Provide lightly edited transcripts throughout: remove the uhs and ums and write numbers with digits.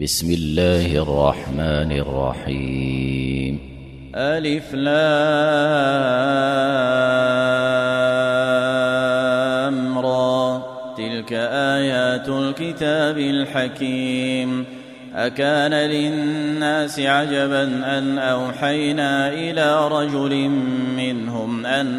بسم الله الرحمن الرحيم. ألف لام را، تلك آيات الكتاب الحكيم. أكان للناس عجبا أن أوحينا إلى رجل منهم أن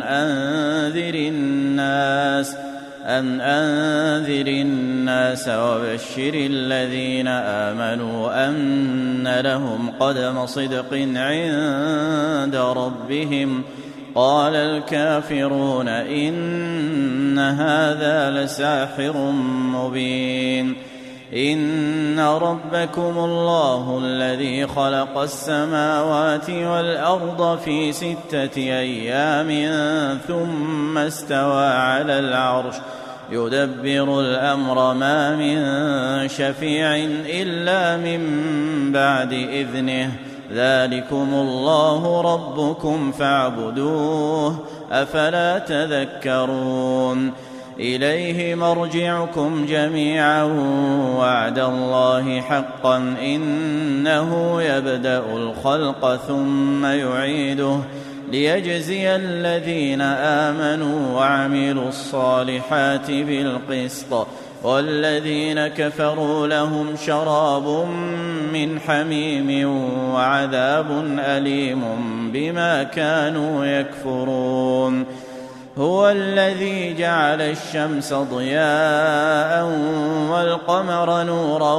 أنذر الناس وبشر الذين آمنوا أن لهم قدم صدق عند ربهم. قال الكافرون إن هذا لساحر مبين. إن ربكم الله الذي خلق السماوات والأرض في 6 أيام ثم استوى على العرش يدبر الأمر ما من شفيع إلا من بعد إذنه. ذلكم الله ربكم فاعبدوه أفلا تذكرون. إليه مرجعكم جميعا وعد الله حقا إنه يبدأ الخلق ثم يعيده ليجزي الذين آمنوا وعملوا الصالحات بالقسط والذين كفروا لهم شراب من حميم وعذاب أليم بما كانوا يكفرون. هو الذي جعل الشمس ضياء والقمر نورا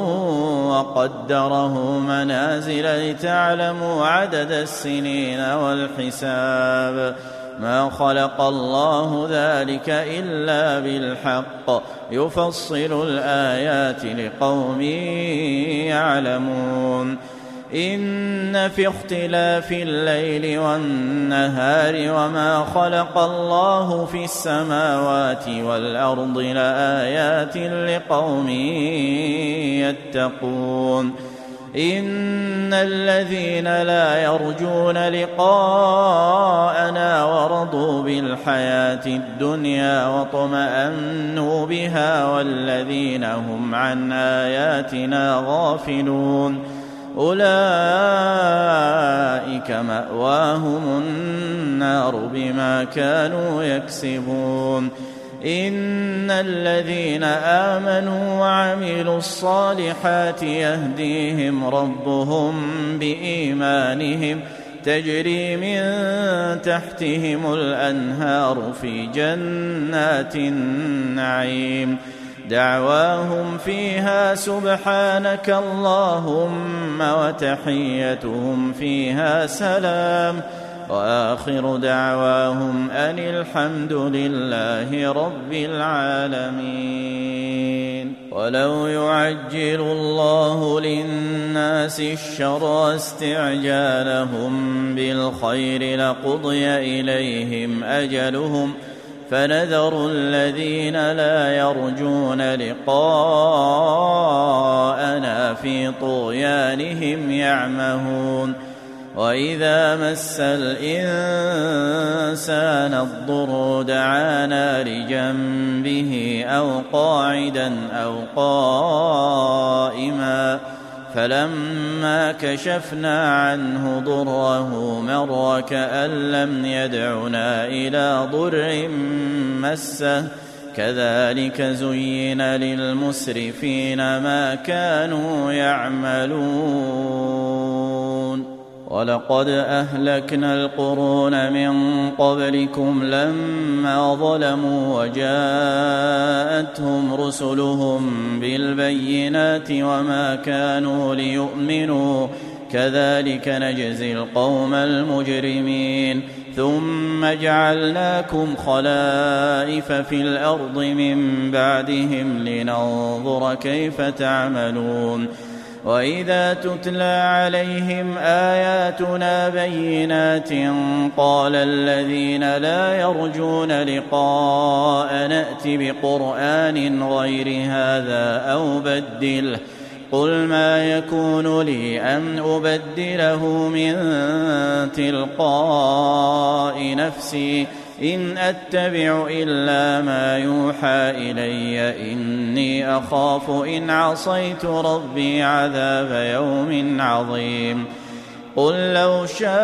وقدره منازل لتعلموا عدد السنين والحساب. ما خلق الله ذلك إلا بالحق يفصل الآيات لقوم يعلمون. إن في اختلاف الليل والنهار وما خلق الله في السماوات والأرض لآيات لقوم يتقون. إن الذين لا يرجون لقاءنا ورضوا بالحياة الدنيا واطمأنوا بها والذين هم عن آياتنا غافلون أولئك مأواهم النار بما كانوا يكسبون. إن الذين آمنوا وعملوا الصالحات يهديهم ربهم بإيمانهم تجري من تحتهم الأنهار في جنات النعيم. دعواهم فيها سبحانك اللهم وتحيتهم فيها سلام وآخر دعواهم أن الحمد لله رب العالمين. ولو يعجل الله للناس الشر استعجالهم بالخير لقضي إليهم أجلهم فنذر الذين لا يرجون لقاءنا في طغيانهم يعمهون. وإذا مس الإنسان الضر دعانا لجنبه أو قاعدا أو قائما فلما كشفنا عنه ضره مر كأن لم يدعنا إلى ضر مسه كذلك زين للمسرفين ما كانوا يعملون. ولقد أهلكنا القرون من قبلكم لما ظلموا وجاءتهم رسلهم بالبينات وما كانوا ليؤمنوا كذلك نجزي القوم المجرمين. ثم جعلناكم خلائف في الأرض من بعدهم لننظر كيف تعملون. وإذا تتلى عليهم آياتنا بينات قال الذين لا يرجون لقاء نأت بقرآن غير هذا أو بدله قل ما يكون لي أن أبدله من تلقاء نفسي إن أتبع إلا ما يوحى إلي إني أخاف إن عصيت ربي عذاب يوم عظيم قل لو شاء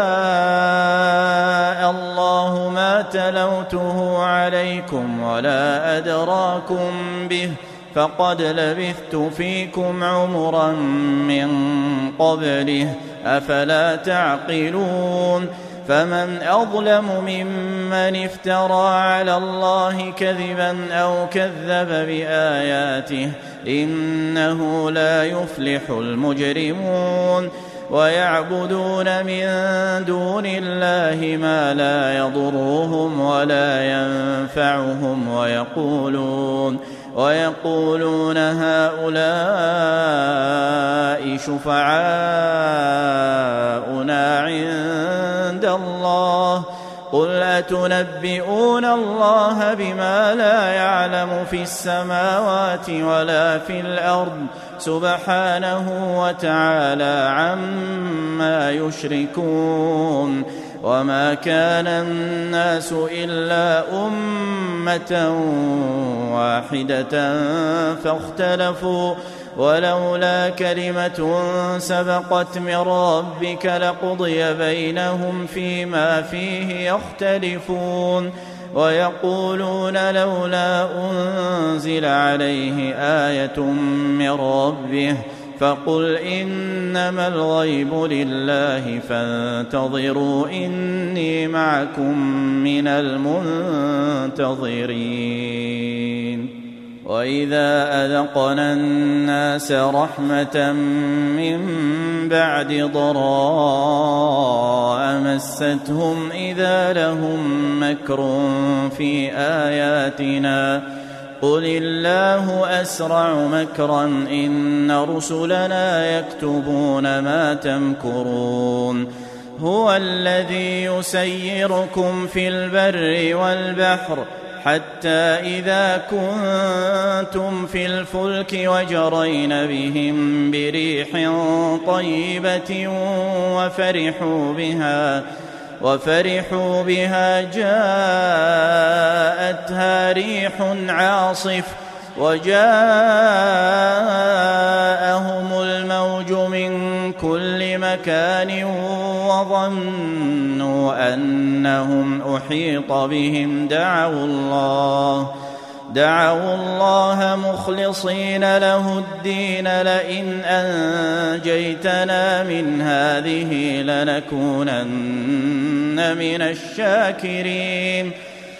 الله ما تلوته عليكم ولا أدراكم به فقد لبثت فيكم عمرا من قبله أفلا تعقلون فمن أظلم ممن افترى على الله كذبا أو كذب بآياته إنه لا يفلح المجرمون ويعبدون من دون الله ما لا يضرهم ولا ينفعهم ويقولون هؤلاء شفعاؤنا عند الله قل أتنبئون الله بما لا يعلم في السماوات ولا في الأرض سبحانه وتعالى عما يشركون وما كان الناس إلا أمة واحدة فاختلفوا ولولا كلمة سبقت من ربك لقضي بينهم فيما فيه يختلفون ويقولون لولا أنزل عليه آية من ربه فقل إنما الغيب لله فانتظروا إني معكم من المنتظرين وإذا أذقنا الناس رحمة من بعد ضراء مستهم إذا لهم مكر في آياتنا قل الله أسرع مكرا إن رسلنا يكتبون ما تمكرون هو الذي يسيركم في البر والبحر حتى إذا كنتم في الفلك وجرين بهم بريح طيبة وفرحوا بها جاءتها ريح عاصف وجاءهم الموج من كل مكان وظنوا أنهم أحيط بهم دعوا الله مخلصين له الدين لئن أنجيتنا من هذه لنكونن من الشاكرين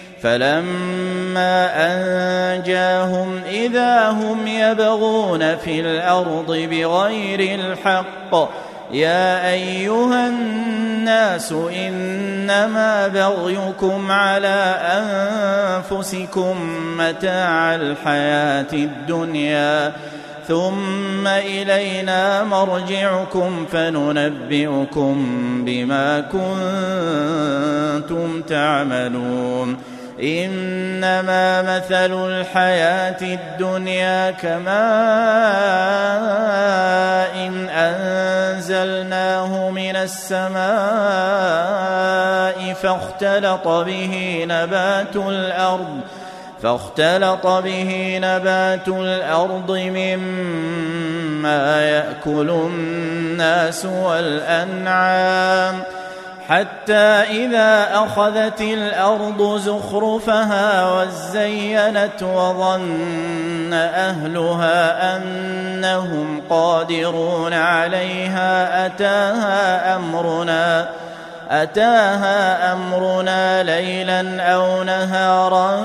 فلما أنجاهم إذا هم يبغون في الأرض بغير الحق يا أيها الناس إنما بغيكم على أنفسكم متاع الحياة الدنيا ثم إلينا مرجعكم فننبئكم بما كنتم تعملون إنما مثل الحياة الدنيا كماء أنزلناه من السماء فاختلط به نبات الأرض مما يأكل الناس والأنعام حتى إذا أخذت الأرض زخرفها وزينت وظن أهلها أنهم قادرون عليها أتاها أمرنا ليلا أو نهارا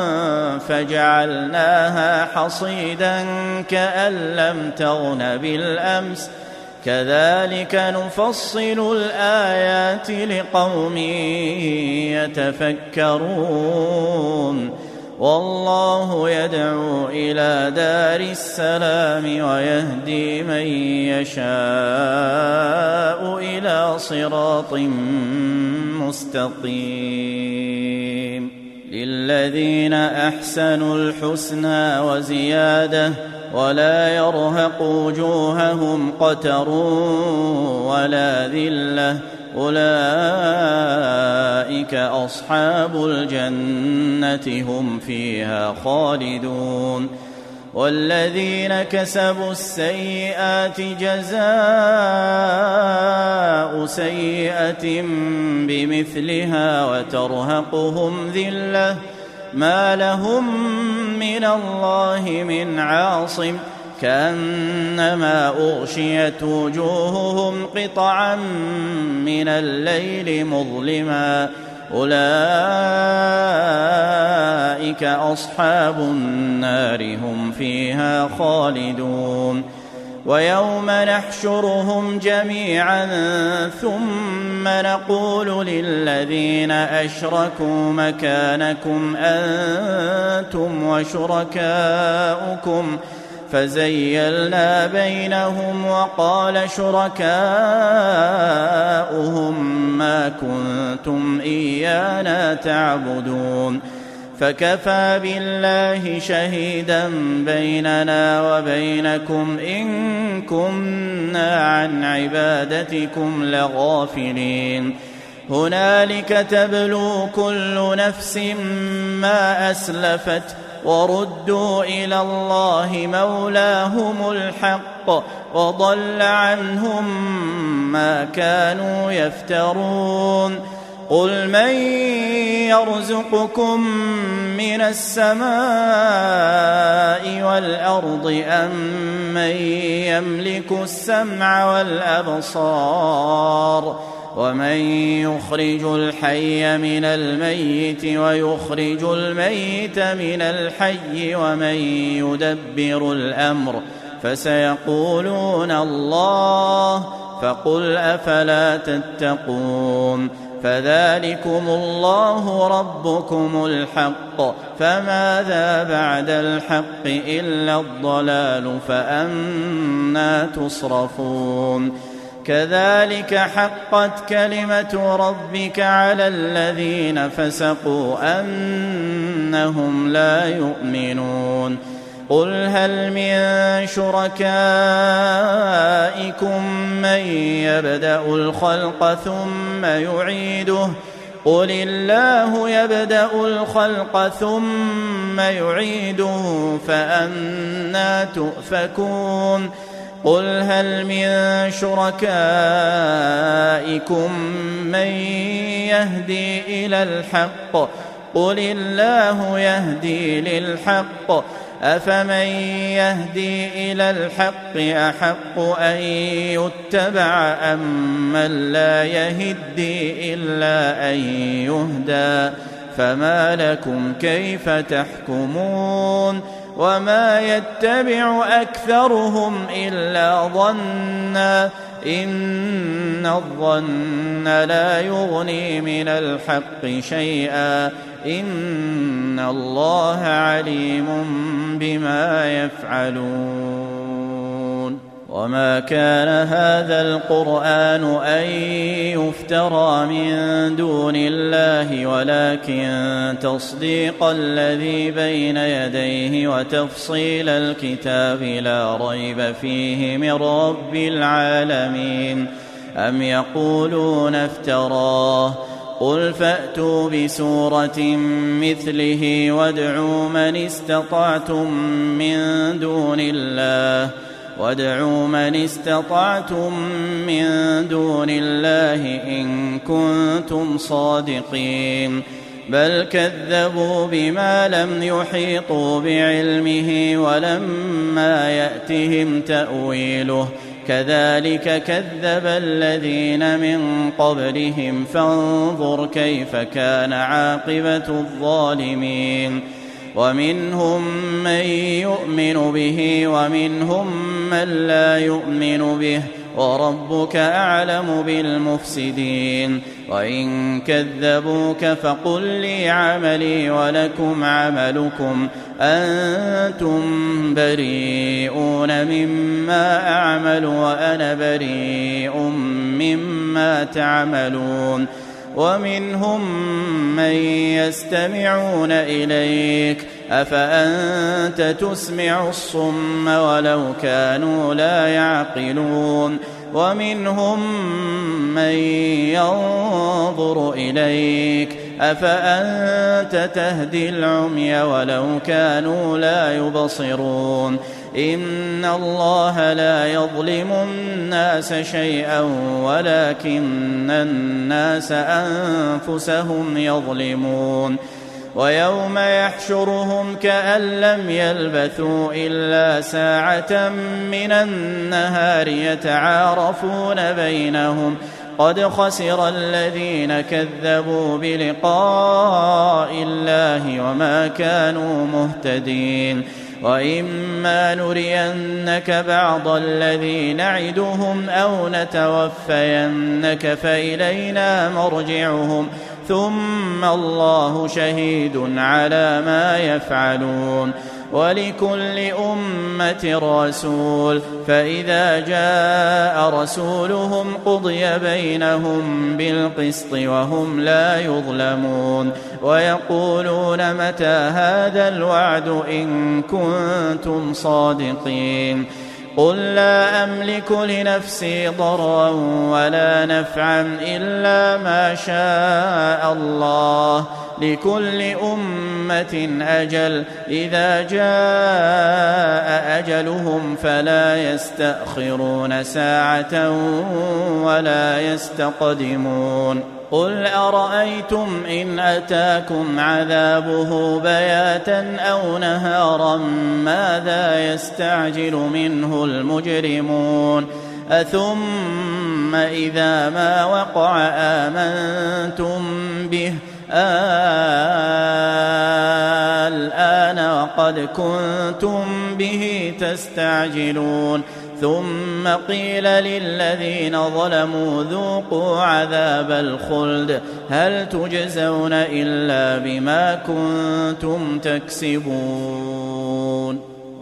فجعلناها حصيدا كأن لم تغن بالأمس كذلك نفصل الآيات لقوم يتفكرون والله يدعو إلى دار السلام ويهدي من يشاء إلى صراط مستقيم للذين أحسنوا الحسنى وزيادة ولا يرهق وجوههم قتر ولا ذلة أولئك أصحاب الجنة هم فيها خالدون والذين كسبوا السيئات جزاء سيئة بمثلها وترهقهم ذلة ما لهم من الله من عاصم كأنما أغشيت وجوههم قطعا من الليل مظلما أولئك أصحاب النار هم فيها خالدون ويوم نحشرهم جميعا ثم نقول للذين أشركوا مكانكم أنتم وشركاؤكم فزيلنا بينهم وقال شركاؤهم ما كنتم إيانا تعبدون فكفى بالله شهيدا بيننا وبينكم إن كنا عن عبادتكم لغافلين هنالك تبلو كل نفس ما أسلفت وردوا إلى الله مولاهم الحق وضل عنهم ما كانوا يفترون قل من يرزقكم من السماء والأرض أم من يملك السمع والأبصار ومن يخرج الحي من الميت ويخرج الميت من الحي ومن يدبر الأمر فسيقولون الله فقل أفلا تتقون فذلكم الله ربكم الحق فماذا بعد الحق إلا الضلال فأنى تصرفون كذلك حقت كلمة ربك على الذين فسقوا أنهم لا يؤمنون قل هل من شركائكم من يبدأ الخلق ثم يعيده قل الله يبدأ الخلق ثم يعيده فأنى تؤفكون قل هل من شركائكم من يهدي إلى الحق قل الله يهدي للحق أفمن يهدي إلى الحق أحق أن يتبع أم من لا يهدي إلا أن يهدى فما لكم كيف تحكمون وما يتبع أكثرهم إلا ظنا إن الظن لا يغني من الحق شيئا إن الله عليم بما يفعلون وما كان هذا القرآن أن يفترى من دون الله ولكن تصديق الذي بين يديه وتفصيل الكتاب لا ريب فيه من رب العالمين أم يقولون افتراه قل فأتوا بسورة مثله وادعوا من استطعتم من دون الله إن كنتم صادقين بل كذبوا بما لم يحيطوا بعلمه ولما يأتهم تأويله كذلك كذب الذين من قبلهم فانظر كيف كان عاقبة الظالمين ومنهم من يؤمن به ومنهم من لا يؤمن به وربك أعلم بالمفسدين وإن كذبوك فقل لي عملي ولكم عملكم أنتم بريئون مما أعمل وأنا بريء مما تعملون ومنهم من يستمعون إليك أفأنت تسمع الصم ولو كانوا لا يعقلون ومنهم من ينظر إليك أفأنت تهدي العمي ولو كانوا لا يبصرون إن الله لا يظلم الناس شيئا ولكن الناس أنفسهم يظلمون ويوم يحشرهم كأن لم يلبثوا إلا ساعة من النهار يتعارفون بينهم قد خسر الذين كذبوا بلقاء الله وما كانوا مهتدين وإما نرينك بعض الذي نعدهم أو نتوفينك فإلينا مرجعهم ثم الله شهيد على ما يفعلون ولكل أمة رسول فإذا جاء رسولهم قضي بينهم بالقسط وهم لا يظلمون ويقولون متى هذا الوعد إن كنتم صادقين قل لا أملك لنفسي ضرا ولا نفعا إلا ما شاء الله لكل أمة أجل إذا جاء أجلهم فلا يستأخرون ساعة ولا يستقدمون قل أرأيتم إن أتاكم عذابه بياتا أو نهارا ماذا يستعجل منه المجرمون أثم إذا ما وقع آمنتم به الآن وقد كنتم به تستعجلون ثم قيل للذين ظلموا ذوقوا عذاب الخلد هل تجزون إلا بما كنتم تكسبون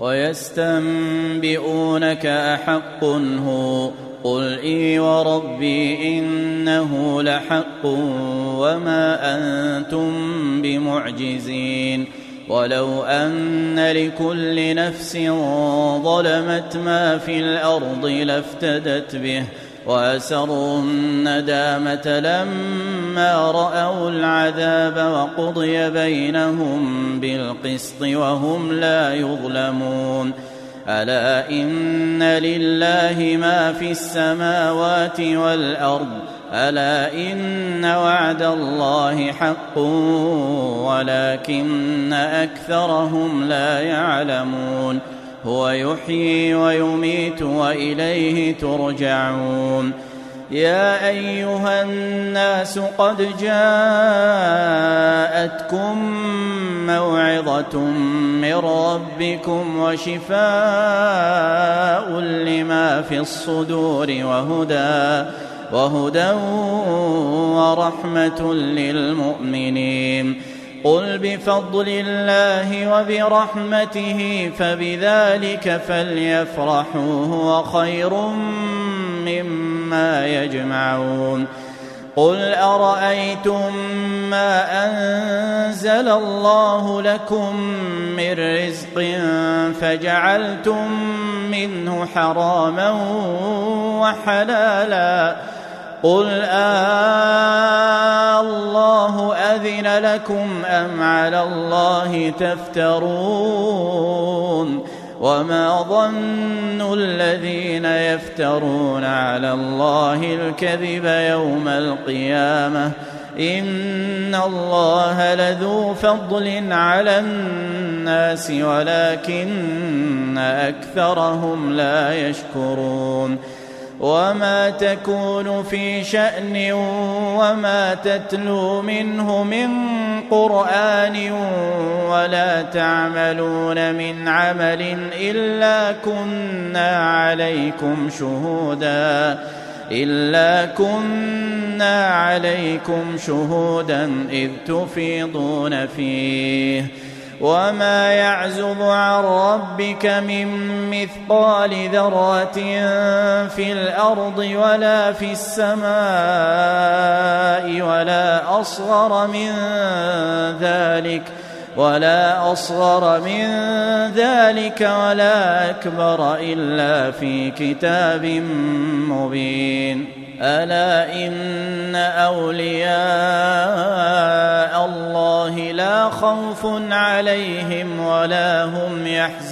ويستنبئونك أحق هو قل إي وربي إنه لحق وما أنتم بمعجزين ولو أن لكل نفس ظلمت ما في الأرض لافتدت به وأسروا الندامة لما رأوا العذاب وقضي بينهم بالقسط وهم لا يظلمون ألا إن لله ما في السماوات والأرض ألا إن وعد الله حق ولكن أكثرهم لا يعلمون هو يحيي ويميت وإليه ترجعون يا أيها الناس قد جاءتكم موعظة من ربكم وشفاء لما في الصدور وهدى ورحمة للمؤمنين قل بفضل الله وبرحمته فبذلك فليفرحوا هو خير مما يجمعون قل أرأيتم ما أنزل الله لكم من رزق فجعلتم منه حراما وحلالا قل الله أذن لكم أم على الله تفترون وما ظن الذين يفترون على الله الكذب يوم القيامة إن الله لذو فضل على الناس ولكن أكثرهم لا يشكرون وما تكون في شأن وما تتلو منه من قرآن ولا تعملون من عمل إلا كنا عليكم شهودا إذ تفيضون فيه وما يعزب عن ربك من مثقال ذرة في الأرض ولا في السماء ولا أصغر من ذلك ولا أصغر من ذلك ولا أكبر إلا في كتاب مبين. ألا إن أولياء الله لا خوف عليهم ولا هم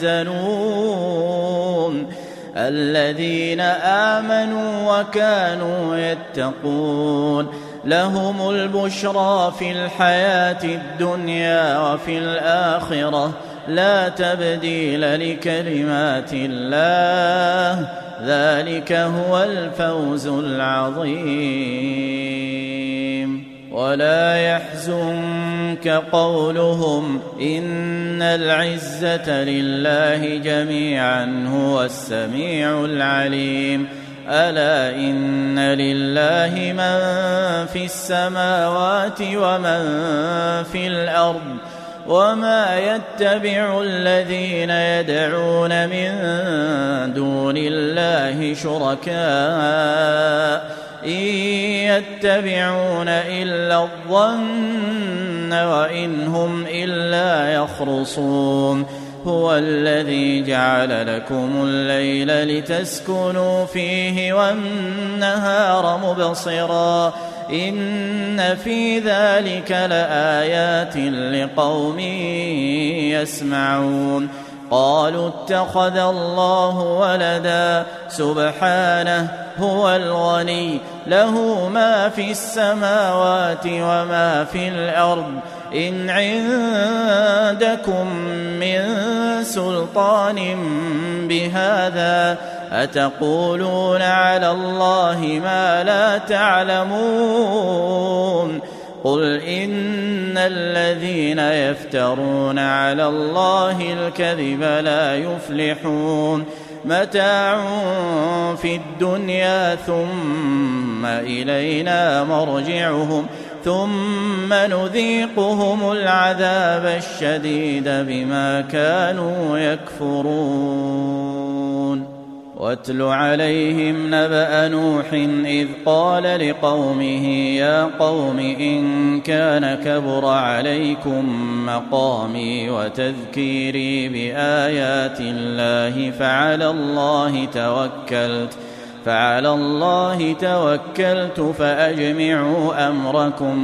يحزنون الذين آمنوا وكانوا يتقون لهم البشرى في الحياة الدنيا وفي الآخرة لا تبديل لكلمات الله ذلك هو الفوز العظيم. ولا يحزنك قولهم إن العزة لله جميعا هو السميع العليم. ألا إن لله من في السماوات ومن في الأرض وما يتبع الذين يدعون من دون الله شركاء إن يتبعون إلا الظن وإن هم إلا يخرصون. هو الذي جعل لكم الليل لتسكنوا فيه والنهار مبصرا إن في ذلك لآيات لقوم يسمعون. قالوا اتخذ الله ولدا سبحانه هو الغني له ما في السماوات وما في الأرض إن عندكم من سلطان بهذا أتقولون على الله ما لا تعلمون. قل إن الذين يفترون على الله الكذب لا يفلحون. متاع في الدنيا ثم إلينا مرجعهم ثم نذيقهم العذاب الشديد بما كانوا يكفرون. واتل عليهم نبأ نوح إذ قال لقومه يا قوم إن كان كبر عليكم مقامي وتذكيري بآيات الله فعلى الله توكلت فأجمعوا أمركم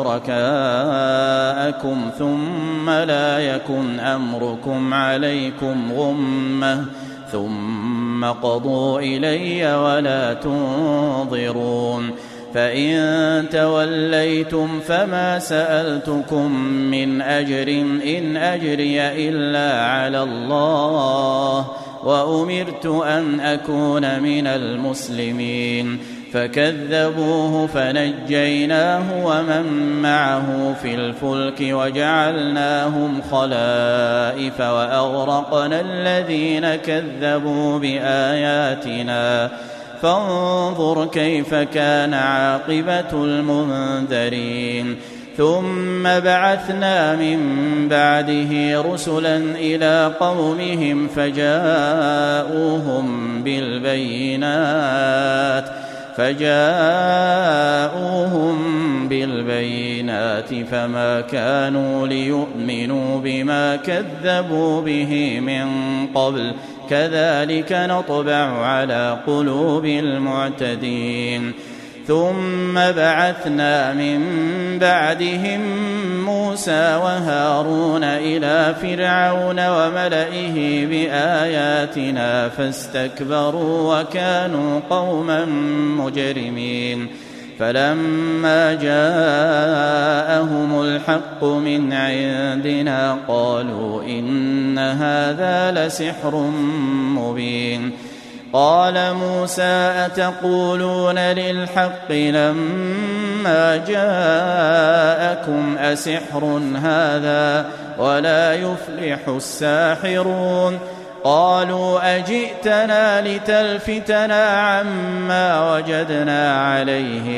وشركاءكم ثم لا يكن أمركم عليكم غمة ثم قضوا إلي ولا تنظرون. فإن توليتم فما سألتكم من أجر إن أجري إلا على الله وأمرت أن أكون من المسلمين. فكذبوه فنجيناه ومن معه في الفلك وجعلناهم خلائف وأغرقنا الذين كذبوا بآياتنا فانظر كيف كان عاقبة المنذرين. ثم بعثنا من بعده رسلا إلى قومهم فجاءوهم بالبينات فما كانوا ليؤمنوا بما كذبوا به من قبل كذلك نطبع على قلوب المعتدين. ثم بعثنا من بعدهم موسى وهارون إلى فرعون وملئه بآياتنا فاستكبروا وكانوا قوما مجرمين. فلما جاءهم الحق من عندنا قالوا إن هذا لسحر مبين. قال موسى أتقولون للحق لما جاءكم أسحر هذا ولا يفلح الساحرون. قالوا أجئتنا لتلفتنا عما وجدنا عليه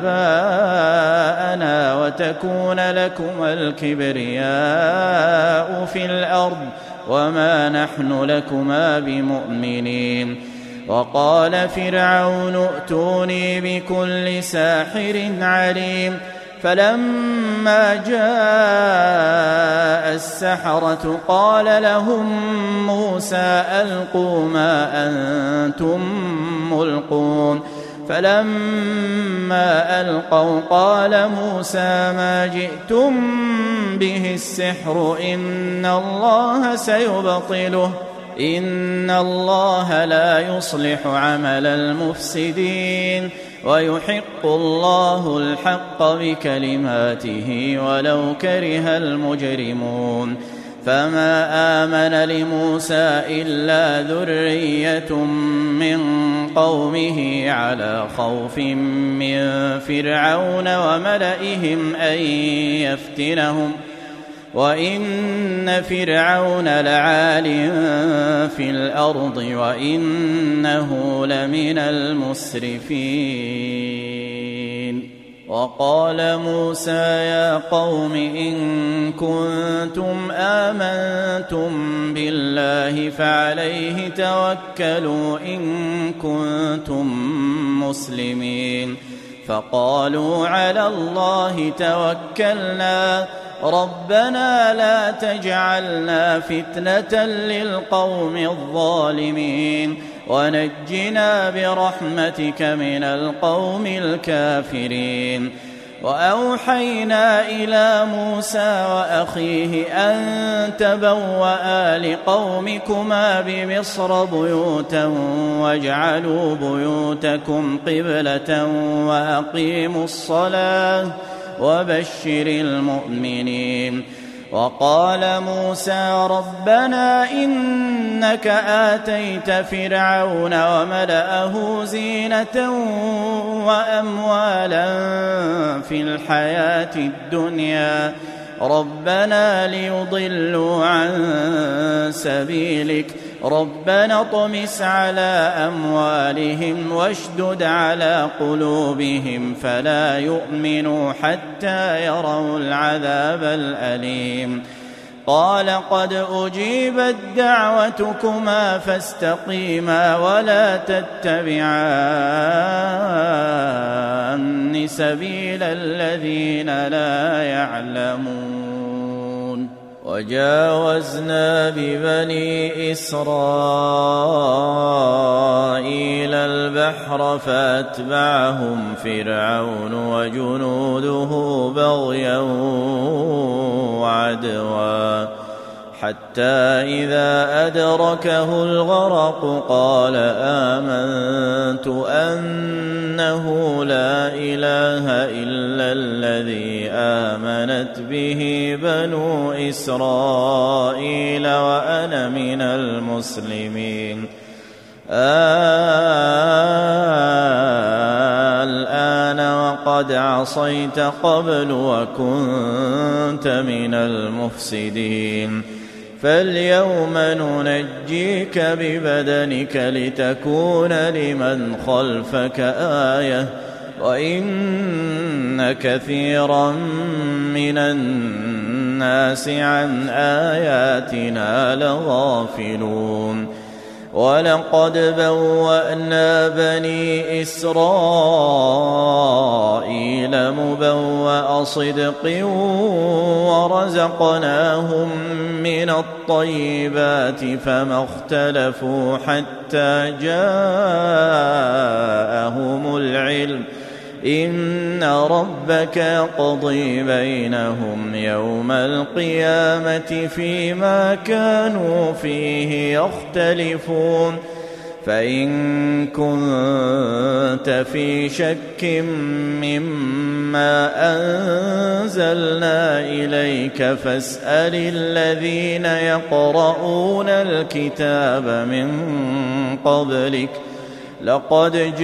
آباءنا وتكون لكم الكبرياء في الأرض وما نحن لكما بمؤمنين. وقال فرعون ائتوني بكل ساحر عليم. فلما جاء السحرة قال لهم موسى ألقوا ما أنتم ملقون فلما ألقوا قال موسى ما جئتم به السحر إن الله سيبطله إن الله لا يصلح عمل المفسدين ويحق الله الحق بكلماته ولو كره المجرمون فما آمن لموسى إلا ذرية من قومه على خوف من فرعون وملئهم أن يفتنهم وإن فرعون لعال في الأرض وإنه لمن المسرفين وقال موسى يا قوم إن كنتم آمنتم بالله فعليه توكلوا إن كنتم مسلمين فقالوا على الله توكلنا ربنا لا تجعلنا فتنة للقوم الظالمين ونجنا برحمتك من القوم الكافرين وأوحينا إلى موسى وأخيه أن تبوأ لقومكما بمصر بيوتا واجعلوا بيوتكم قبلة وأقيموا الصلاة وبشر المؤمنين وقال موسى ربنا إنك آتيت فرعون وملأه زينة وأموالا في الحياة الدنيا ربنا ليضلوا عن سبيلك ربنا اطمس على أموالهم واشدد على قلوبهم فلا يؤمنوا حتى يروا العذاب الأليم قال قد أجيبت دعوتكما فاستقيما ولا تتبعان سبيل الذين لا يعلمون وجاوزنا ببني إسرائيل البحر فأتبعهم فرعون وجنوده بغيا وعدوا حتى إذا أدركه الغرق قال آمنت أنه لا إله إلا الذي آمنت به بنو إسرائيل وأنا من المسلمين الآن وقد عصيت قبل وكنت من المفسدين فاليوم ننجيك ببدنك لتكون لمن خلفك آية وإن كثيرا من الناس عن آياتنا لغافلون ولقد بوأنا بني إسرائيل مبوأ صدق ورزقناهم من الطيبات فما اختلفوا حتى جاءهم العلم إن ربك يقضي بينهم يوم القيامة فيما كانوا فيه يختلفون فإن كنت في شك مما أنزلنا إليك فاسأل الذين يقرؤون الكتاب من قبلك لقد جاءك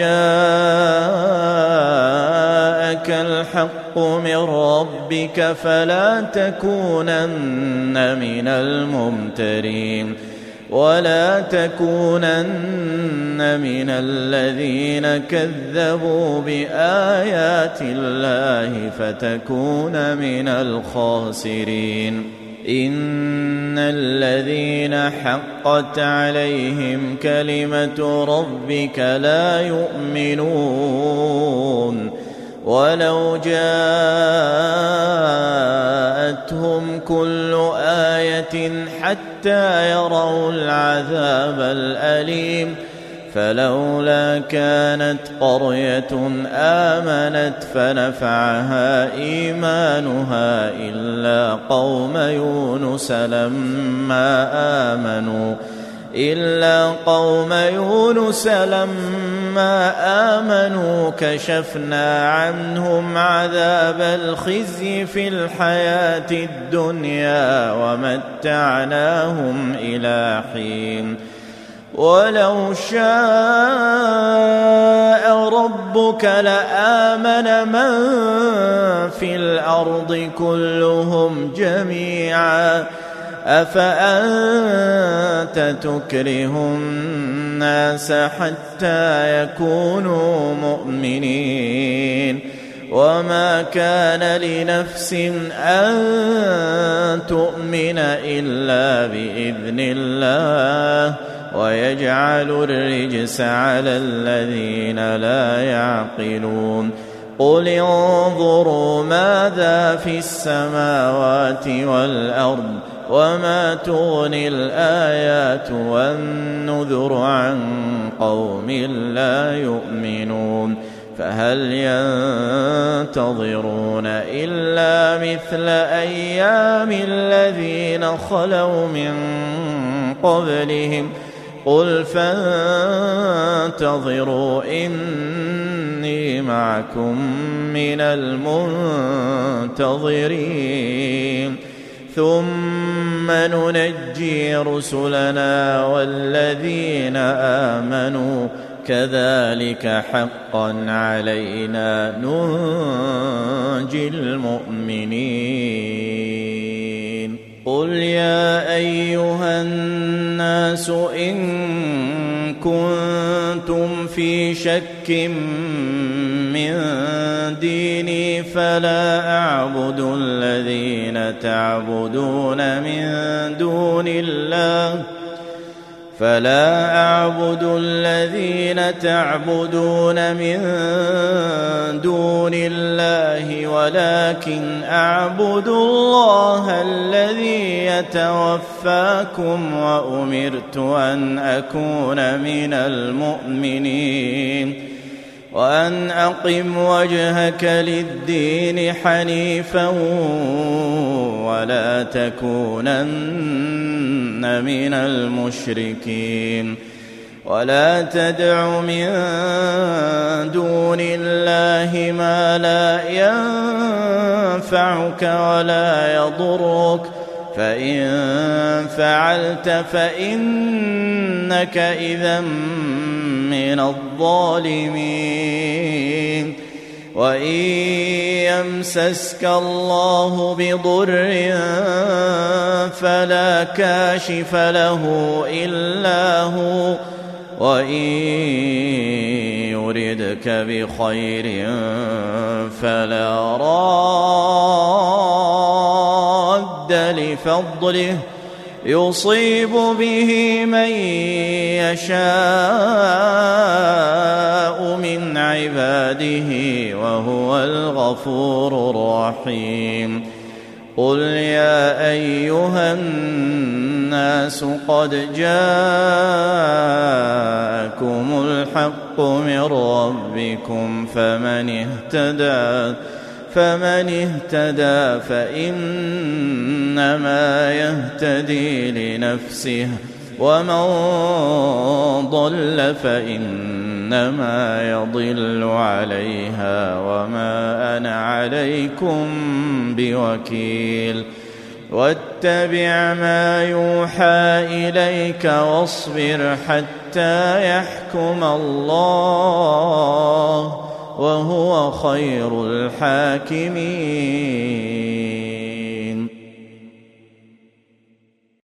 الحق من ربك فلا تكونن من الممترين ولا تكونن من الذين كذبوا بآيات الله فتكون من الخاسرين إن الذين حقت عليهم كلمة ربك لا يؤمنون ولو جاءتهم كل آية حتى يروا العذاب الأليم فلولا كانت قرية آمنت فنفعها إيمانها إلا قوم يونس لما آمنوا كشفنا عنهم عذاب الخزي في الحياة الدنيا ومتعناهم إلى حين ولو شاء ربك لآمن من في الأرض كلهم جميعا أفأنت تكره الناس حتى يكونوا مؤمنين وما كان لنفس أن تؤمن إلا بإذن الله ويجعل الرجس على الذين لا يعقلون قل انظروا ماذا في السماوات والأرض وما تغني الآيات والنذر عن قوم لا يؤمنون فهل ينتظرون إلا مثل أيام الذين خلوا من قبلهم قل فانتظروا إني معكم من المنتظرين ثم ننجي رسلنا والذين آمنوا كذلك حقا علينا ننجي المؤمنين قل يا أيها الناس إن كنتم في شك من ديني فلا أعبد الذين تعبدون من دون الله ولكن أعبد الله الذي يتوفاكم وأمرت أن أكون من المؤمنين وأن أقم وجهك للدين حنيفا ولا تكونن من المشركين ولا تدع من دون الله ما لا ينفعك ولا يضرك فإن فعلت فإنك إذا من الظالمين وإن يمسسك الله بضر فلا كاشف له إلا هو وإن يردك بخير فلا راد لفضله يصيب به من يشاء من عباده وهو الغفور الرحيم قل يا أيها الناس قد جاءكم الحق من ربكم فمن اهتدى فإنما يهتدي لنفسه ومن ضل فإنما يضل عليها وما أنا عليكم بوكيل واتبع ما يوحى إليك واصبر حتى يحكم الله وهو خير الحاكمين